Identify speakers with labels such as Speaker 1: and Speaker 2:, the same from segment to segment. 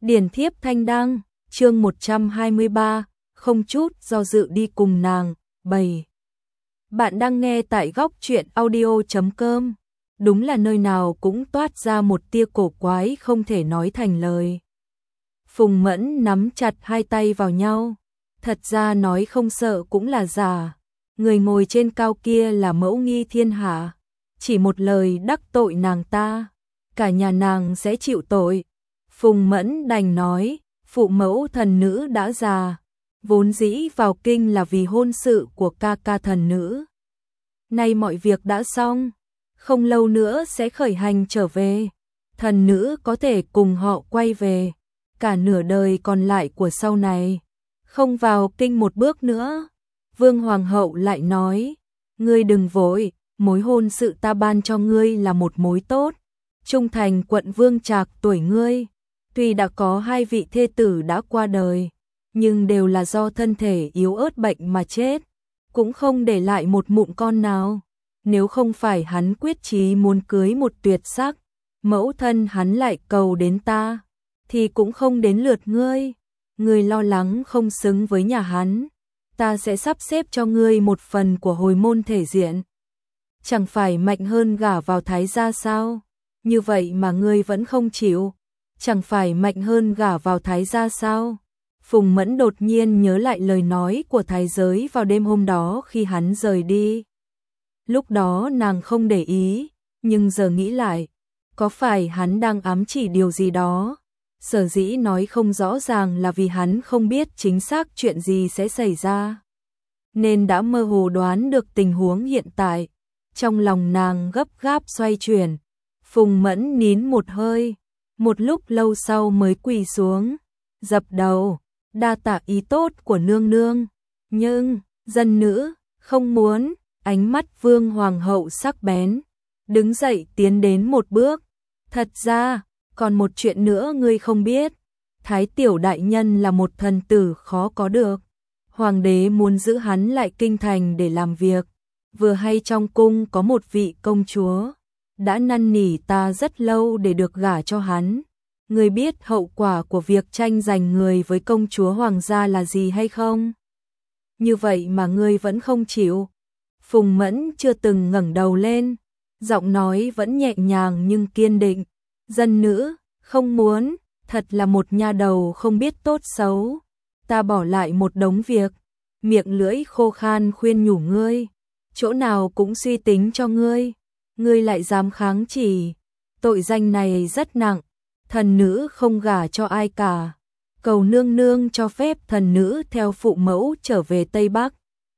Speaker 1: Điển thiếp thanh đăng, chương 123, không chút do dự đi cùng nàng, 7. Bạn đang nghe tại góc truyện audio.com. Đúng là nơi nào cũng toát ra một tia cổ quái không thể nói thành lời. Phùng Mẫn nắm chặt hai tay vào nhau. Thật ra nói không sợ cũng là giả. Người ngồi trên cao kia là mẫu nghi thiên hạ. Chỉ một lời đắc tội nàng ta, cả nhà nàng sẽ chịu tội. Phùng Mẫn đành nói, phụ mẫu thần nữ đã già, vốn dĩ vào kinh là vì hôn sự của ca ca thần nữ. Nay mọi việc đã xong, không lâu nữa sẽ khởi hành trở về. Thần nữ có thể cùng họ quay về, cả nửa đời còn lại của sau này, không vào kinh một bước nữa. Vương Hoàng hậu lại nói, ngươi đừng vội, mối hôn sự ta ban cho ngươi là một mối tốt. Trung thành quận Vương Trạc tuổi ngươi, tuy đã có hai vị thê tử đã qua đời, nhưng đều là do thân thể yếu ớt bệnh mà chết, cũng không để lại một mụn con nào. Nếu không phải hắn quyết chí muốn cưới một tuyệt sắc, mẫu thân hắn lại cầu đến ta, thì cũng không đến lượt ngươi. Ngươi lo lắng không xứng với nhà hắn, ta sẽ sắp xếp cho ngươi một phần của hồi môn thể diện. Chẳng phải mạnh hơn gả vào thái gia sao? Như vậy mà ngươi vẫn không chịu. Chẳng phải mạnh hơn gả vào thái gia sao? Phùng Mẫn đột nhiên nhớ lại lời nói của thái giới vào đêm hôm đó khi hắn rời đi. Lúc đó nàng không để ý, nhưng giờ nghĩ lại, có phải hắn đang ám chỉ điều gì đó? Sở dĩ nói không rõ ràng là vì hắn không biết chính xác chuyện gì sẽ xảy ra, nên đã mơ hồ đoán được tình huống hiện tại. Trong lòng nàng gấp gáp xoay chuyển, Phùng Mẫn nín một hơi, một lúc lâu sau mới quỳ xuống, dập đầu, đa tạ ý tốt của nương nương, nhưng dân nữ không muốn. Ánh mắt Vương Hoàng hậu sắc bén, đứng dậy tiến đến một bước. Thật ra, còn một chuyện nữa ngươi không biết, Thái tiểu đại nhân là một thần tử khó có được. Hoàng đế muốn giữ hắn lại kinh thành để làm việc. Vừa hay trong cung có một vị công chúa, đã năn nỉ ta rất lâu để được gả cho hắn. Ngươi biết hậu quả của việc tranh giành người với công chúa hoàng gia là gì hay không? Như vậy mà ngươi vẫn không chịu. Phùng Mẫn chưa từng ngẩng đầu lên, giọng nói vẫn nhẹ nhàng nhưng kiên định. Dân nữ, không muốn, thật là một nha đầu không biết tốt xấu. Ta bỏ lại một đống việc, miệng lưỡi khô khan khuyên nhủ ngươi, chỗ nào cũng suy tính cho ngươi. Ngươi lại dám kháng chỉ, tội danh này rất nặng. Thần nữ không gả cho ai cả, cầu nương nương cho phép thần nữ theo phụ mẫu trở về Tây Bắc.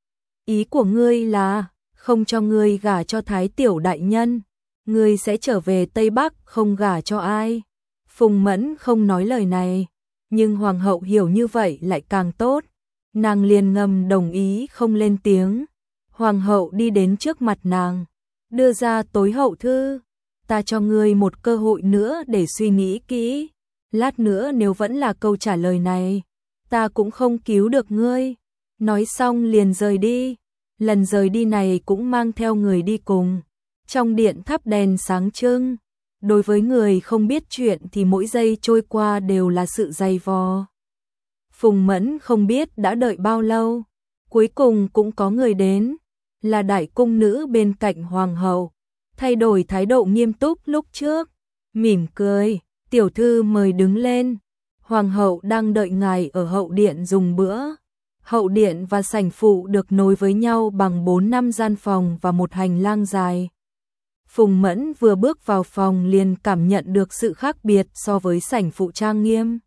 Speaker 1: Ý của ngươi là không cho ngươi gả cho Thái tiểu đại nhân, ngươi sẽ trở về Tây Bắc không gả cho ai. Phùng Mẫn không nói lời này, nhưng Hoàng hậu hiểu như vậy lại càng tốt. Nàng liền ngầm đồng ý không lên tiếng. Hoàng hậu đi đến trước mặt nàng, đưa ra tối hậu thư. Ta cho ngươi một cơ hội nữa để suy nghĩ kỹ. Lát nữa nếu vẫn là câu trả lời này, ta cũng không cứu được ngươi. Nói xong liền rời đi. Lần rời đi này cũng mang theo người đi cùng. Trong điện thắp đèn sáng trưng. Đối với người không biết chuyện thì mỗi giây trôi qua đều là sự dày vò. Phùng Mẫn không biết đã đợi bao lâu. Cuối cùng cũng có người đến. Là đại cung nữ bên cạnh hoàng hậu. Thay đổi thái độ nghiêm túc lúc trước. Mỉm cười, tiểu thư mời đứng lên. Hoàng hậu đang đợi ngài ở hậu điện dùng bữa. Hậu điện và sảnh phụ được nối với nhau bằng 4-5 gian phòng và một hành lang dài. Phùng Mẫn vừa bước vào phòng liền cảm nhận được sự khác biệt so với sảnh phụ trang nghiêm.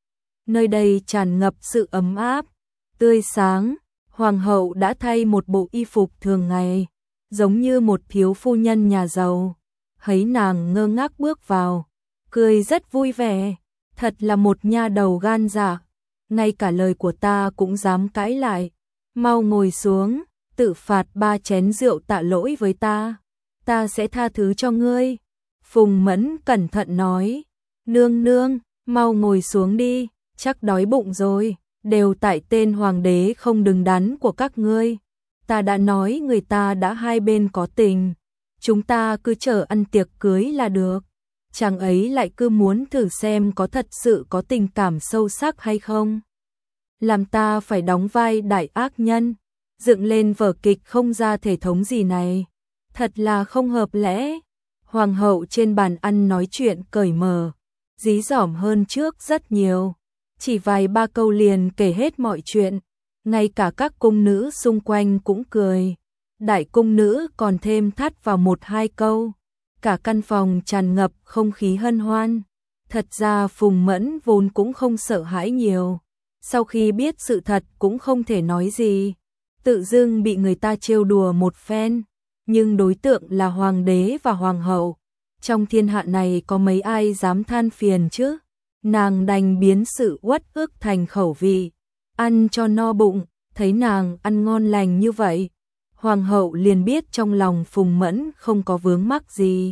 Speaker 1: Nơi đây tràn ngập sự ấm áp, tươi sáng. Hoàng hậu đã thay một bộ y phục thường ngày, giống như một thiếu phu nhân nhà giàu. Thấy nàng ngơ ngác bước vào, cười rất vui vẻ. Thật là một nha đầu gan dạ. Ngay cả lời của ta cũng dám cãi lại. Mau ngồi xuống, tự phạt 3 chén rượu tạ lỗi với ta. Ta sẽ tha thứ cho ngươi. Phùng Mẫn cẩn thận nói. Nương nương, mau ngồi xuống đi, chắc đói bụng rồi. Đều tại tên hoàng đế không đứng đắn của các ngươi. Ta đã nói người ta đã hai bên có tình. Chúng ta cứ chờ ăn tiệc cưới là được. chàng ấy lại cứ muốn thử xem có thật sự có tình cảm sâu sắc hay không. Làm ta phải đóng vai đại ác nhân, dựng lên vở kịch không ra thể thống gì này, thật là không hợp lẽ. Hoàng hậu trên bàn ăn nói chuyện cởi mở, dí dỏm hơn trước rất nhiều, chỉ vài ba câu liền kể hết mọi chuyện, ngay cả các cung nữ xung quanh cũng cười. Đại cung nữ còn thêm thắt vào một hai câu, cả căn phòng tràn ngập không khí hân hoan. Thật ra Phùng Mẫn vốn cũng không sợ hãi nhiều, sau khi biết sự thật cũng không thể nói gì, tự dưng bị người ta trêu đùa một phen, nhưng đối tượng là hoàng đế và hoàng hậu, trong thiên hạ này có mấy ai dám than phiền chứ. Nàng đành biến sự uất ức thành khẩu vị, ăn cho no bụng. Thấy nàng ăn ngon lành như vậy, hoàng hậu liền biết trong lòng Phùng Mẫn không có vướng mắc gì.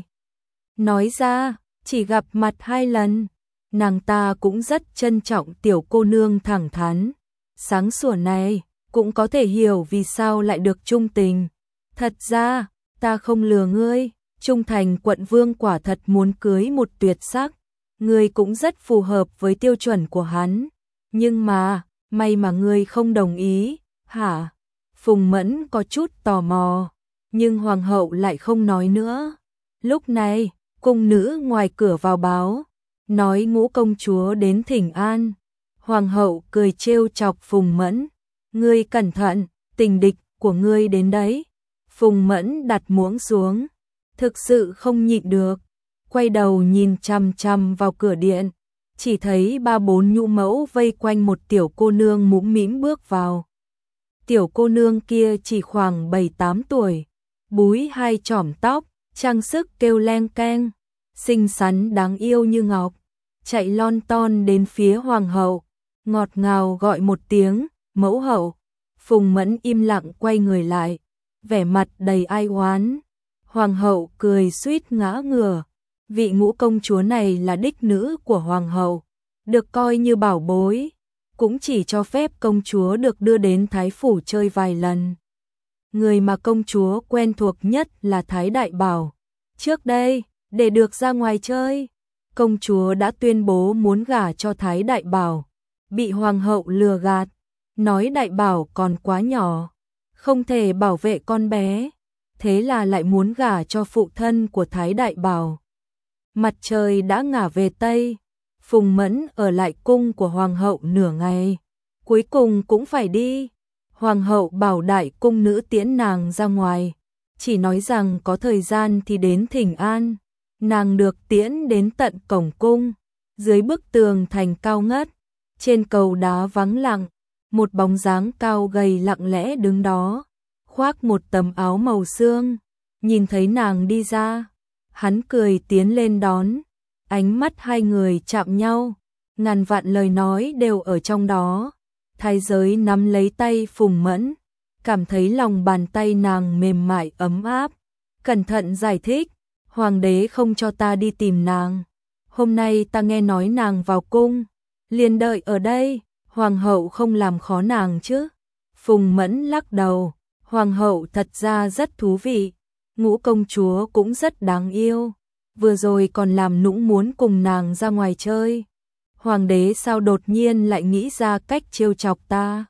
Speaker 1: Nói ra, chỉ gặp mặt 2 lần, nàng ta cũng rất trân trọng tiểu cô nương thẳng thắn, sáng sủa này, cũng có thể hiểu vì sao lại được trung tình. Thật ra, ta không lừa ngươi, Trung Thành quận vương quả thật muốn cưới một tuyệt sắc, ngươi cũng rất phù hợp với tiêu chuẩn của hắn, nhưng mà, may mà ngươi không đồng ý, hả? Phùng Mẫn có chút tò mò, nhưng hoàng hậu lại không nói nữa. Lúc này, cung nữ ngoài cửa vào báo, nói Ngũ công chúa đến thỉnh an. Hoàng hậu cười trêu chọc Phùng Mẫn, ngươi cẩn thận, tình địch của ngươi đến đấy. Phùng Mẫn đặt muỗng xuống, thực sự không nhịn được, quay đầu nhìn chằm chằm vào cửa điện, chỉ thấy 3-4 nhũ mẫu vây quanh một tiểu cô nương mũm mĩm bước vào. Tiểu cô nương kia chỉ khoảng 7-8 tuổi, búi 2 chỏm tóc, trang sức kêu leng keng, xinh xắn đáng yêu như ngọc, chạy lon ton đến phía hoàng hậu, ngọt ngào gọi một tiếng, mẫu hậu. Phùng Mẫn im lặng quay người lại, vẻ mặt đầy ai oán. Hoàng hậu cười suýt ngã ngửa, vị Ngũ công chúa này là đích nữ của hoàng hậu, được coi như bảo bối, cũng chỉ cho phép công chúa được đưa đến Thái phủ chơi vài lần. Người mà công chúa quen thuộc nhất là Thái Đại Bảo. Trước đây, để được ra ngoài chơi, công chúa đã tuyên bố muốn gả cho Thái Đại Bảo, bị hoàng hậu lừa gạt, nói Đại Bảo còn quá nhỏ, không thể bảo vệ con bé, thế là lại muốn gả cho phụ thân của Thái Đại Bảo. Mặt trời đã ngả về Tây, Phùng Mẫn ở lại cung của hoàng hậu nửa ngày, cuối cùng cũng phải đi. Hoàng hậu bảo đại cung nữ tiễn nàng ra ngoài, chỉ nói rằng có thời gian thì đến thỉnh an. Nàng được tiễn đến tận cổng cung, dưới bức tường thành cao ngất, trên cầu đá vắng lặng, một bóng dáng cao gầy lặng lẽ đứng đó, khoác một tấm áo màu xương. Nhìn thấy nàng đi ra, hắn cười tiến lên đón, ánh mắt hai người chạm nhau, ngàn vạn lời nói đều ở trong đó. Thái giới nắm lấy tay Phùng Mẫn, cảm thấy lòng bàn tay nàng mềm mại ấm áp, cẩn thận giải thích, hoàng đế không cho ta đi tìm nàng, hôm nay ta nghe nói nàng vào cung, liền đợi ở đây, hoàng hậu không làm khó nàng chứ. Phùng Mẫn lắc đầu, hoàng hậu thật ra rất thú vị, Ngũ công chúa cũng rất đáng yêu, vừa rồi còn làm nũng muốn cùng nàng ra ngoài chơi. Hoàng đế sao đột nhiên lại nghĩ ra cách trêu chọc ta?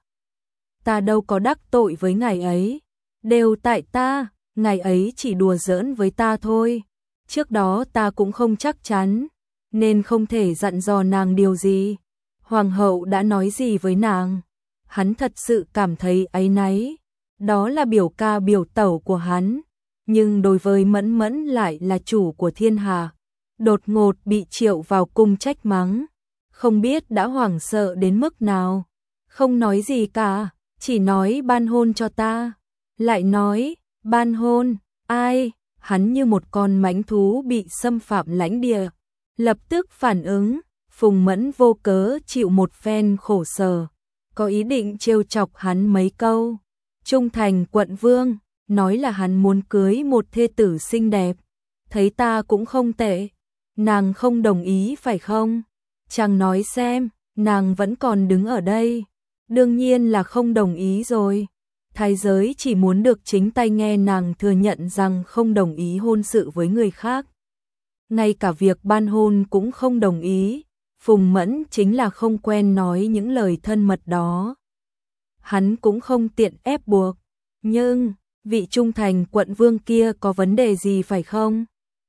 Speaker 1: Ta đâu có đắc tội với ngài ấy, đều tại ta, ngài ấy chỉ đùa giỡn với ta thôi. Trước đó ta cũng không chắc chắn, nên không thể dặn dò nàng điều gì. Hoàng hậu đã nói gì với nàng? Hắn thật sự cảm thấy áy náy, đó là biểu ca biểu tẩu của hắn, nhưng đối với Mẫn Mẫn lại là chủ của thiên hạ. Đột ngột bị triệu vào cung trách mắng, không biết đã hoảng sợ đến mức nào. Không nói gì cả, chỉ nói ban hôn cho ta. Lại nói, ban hôn, ai? Hắn như một con mãnh thú bị xâm phạm lãnh địa, lập tức phản ứng. Phùng Mẫn vô cớ chịu một phen khổ sở, có ý định trêu chọc hắn mấy câu. Trung Thành quận vương, nói là hắn muốn cưới một thê tử xinh đẹp, thấy ta cũng không tệ, nàng không đồng ý phải không? Chàng nói xem, nàng vẫn còn đứng ở đây, đương nhiên là không đồng ý rồi. Thái giới chỉ muốn được chính tay nghe nàng thừa nhận rằng không đồng ý hôn sự với người khác. ngay cả việc ban hôn cũng không đồng ý. Phùng Mẫn chính là không quen nói những lời thân mật đó. Hắn cũng không tiện ép buộc, nhưng vị trung thành quận vương kia có vấn đề gì phải không?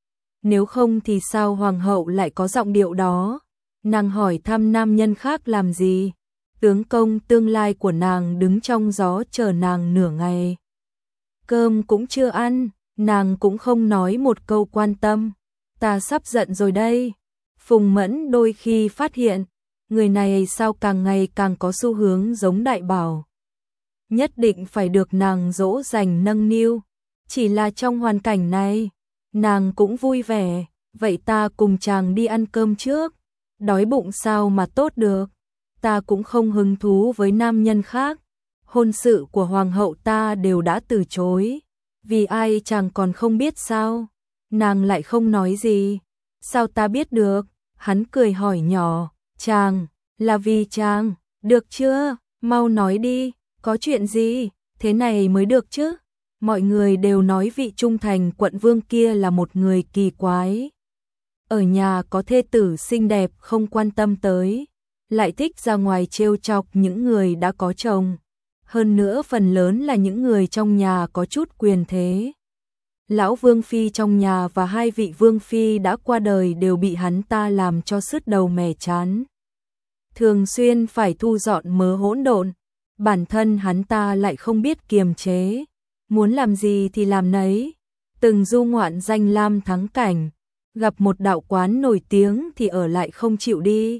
Speaker 1: Nếu không thì sao hoàng hậu lại có giọng điệu đó? Nàng hỏi thăm nam nhân khác làm gì? Tướng công tương lai của nàng đứng trong gió chờ nàng nửa ngày. Cơm cũng chưa ăn, nàng cũng không nói một câu quan tâm. Ta sắp giận rồi đây. Phùng Mẫn đôi khi phát hiện, người này sao càng ngày càng có xu hướng giống Đại Bảo. Nhất định phải được nàng dỗ dành nâng niu. Chỉ là trong hoàn cảnh này, nàng cũng vui vẻ. Vậy ta cùng chàng đi ăn cơm trước. Đói bụng sao mà tốt được. Ta cũng không hứng thú với nam nhân khác. Hôn sự của hoàng hậu ta đều đã từ chối. Vì ai chàng còn không biết sao? Nàng lại không nói gì. Sao ta biết được? Hắn cười hỏi nhỏ. Chàng, là vì chàng, được chưa? Mau nói đi, có chuyện gì? Thế này mới được chứ? Mọi người đều nói vị trung thành quận vương kia là một người kỳ quái. Ở nhà có thê tử xinh đẹp không quan tâm tới, lại thích ra ngoài trêu chọc những người đã có chồng. Hơn nữa phần lớn là những người trong nhà có chút quyền thế. Lão vương phi trong nhà và hai vị vương phi đã qua đời đều bị hắn ta làm cho sứt đầu mẻ chán. Thường xuyên phải thu dọn mớ hỗn độn, bản thân hắn ta lại không biết kiềm chế, muốn làm gì thì làm nấy. Từng du ngoạn danh lam thắng cảnh, gặp một đạo quán nổi tiếng thì ở lại không chịu đi.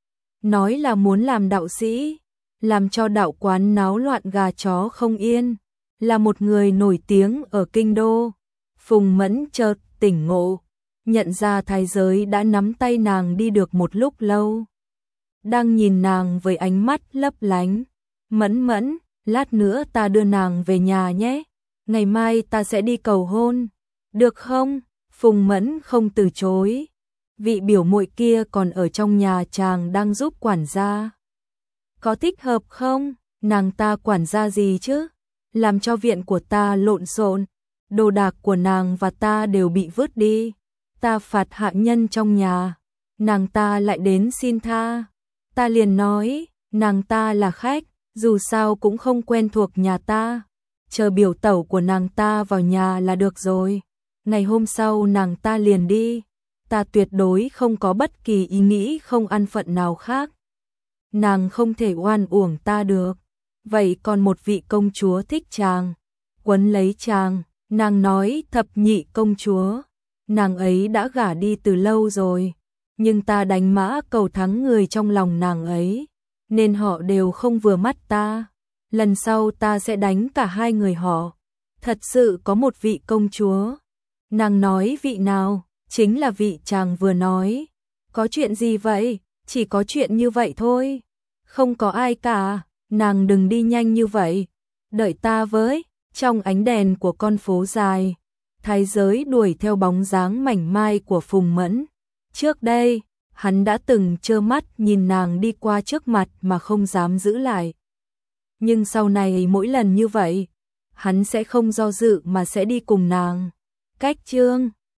Speaker 1: Nói là muốn làm đạo sĩ, làm cho đạo quán náo loạn gà chó không yên, là một người nổi tiếng ở kinh đô. Phùng Mẫn chợt tỉnh ngộ, nhận ra thái giới đã nắm tay nàng đi được một lúc lâu. Đang nhìn nàng với ánh mắt lấp lánh. Mẫn Mẫn, lát nữa ta đưa nàng về nhà nhé. Ngày mai ta sẽ đi cầu hôn. Được không? Phùng Mẫn không từ chối. Vị biểu muội kia còn ở trong nhà chàng đang giúp quản gia. Có thích hợp không? Nàng ta quản gia gì chứ? Làm cho viện của ta lộn xộn. Đồ đạc của nàng và ta đều bị vứt đi. Ta phạt hạ nhân trong nhà. Nàng ta lại đến xin tha. Ta liền nói, nàng ta là khách, dù sao cũng không quen thuộc nhà ta. Chờ biểu tẩu của nàng ta vào nhà là được rồi. Ngày hôm sau nàng ta liền đi. Ta tuyệt đối không có bất kỳ ý nghĩ không an phận nào khác. Nàng không thể oan uổng ta được. Vậy còn một vị công chúa thích chàng, quấn lấy chàng. Nàng nói thập nhị công chúa, nàng ấy đã gả đi từ lâu rồi, nhưng ta đánh mã cầu thắng người trong lòng nàng ấy, nên họ đều không vừa mắt ta. Lần sau ta sẽ đánh cả hai người họ. Thật sự có một vị công chúa. Nàng nói vị nào? Chính là vị chàng vừa nói. Có chuyện gì vậy? Chỉ có chuyện như vậy thôi. Không có ai cả. Nàng đừng đi nhanh như vậy. Đợi ta với. Trong ánh đèn của con phố dài, thái giới đuổi theo bóng dáng mảnh mai của Phùng Mẫn. Trước đây, hắn đã từng trơ mắt nhìn nàng đi qua trước mặt mà không dám giữ lại. Nhưng sau này mỗi lần như vậy, hắn sẽ không do dự mà sẽ đi cùng nàng. Cách chương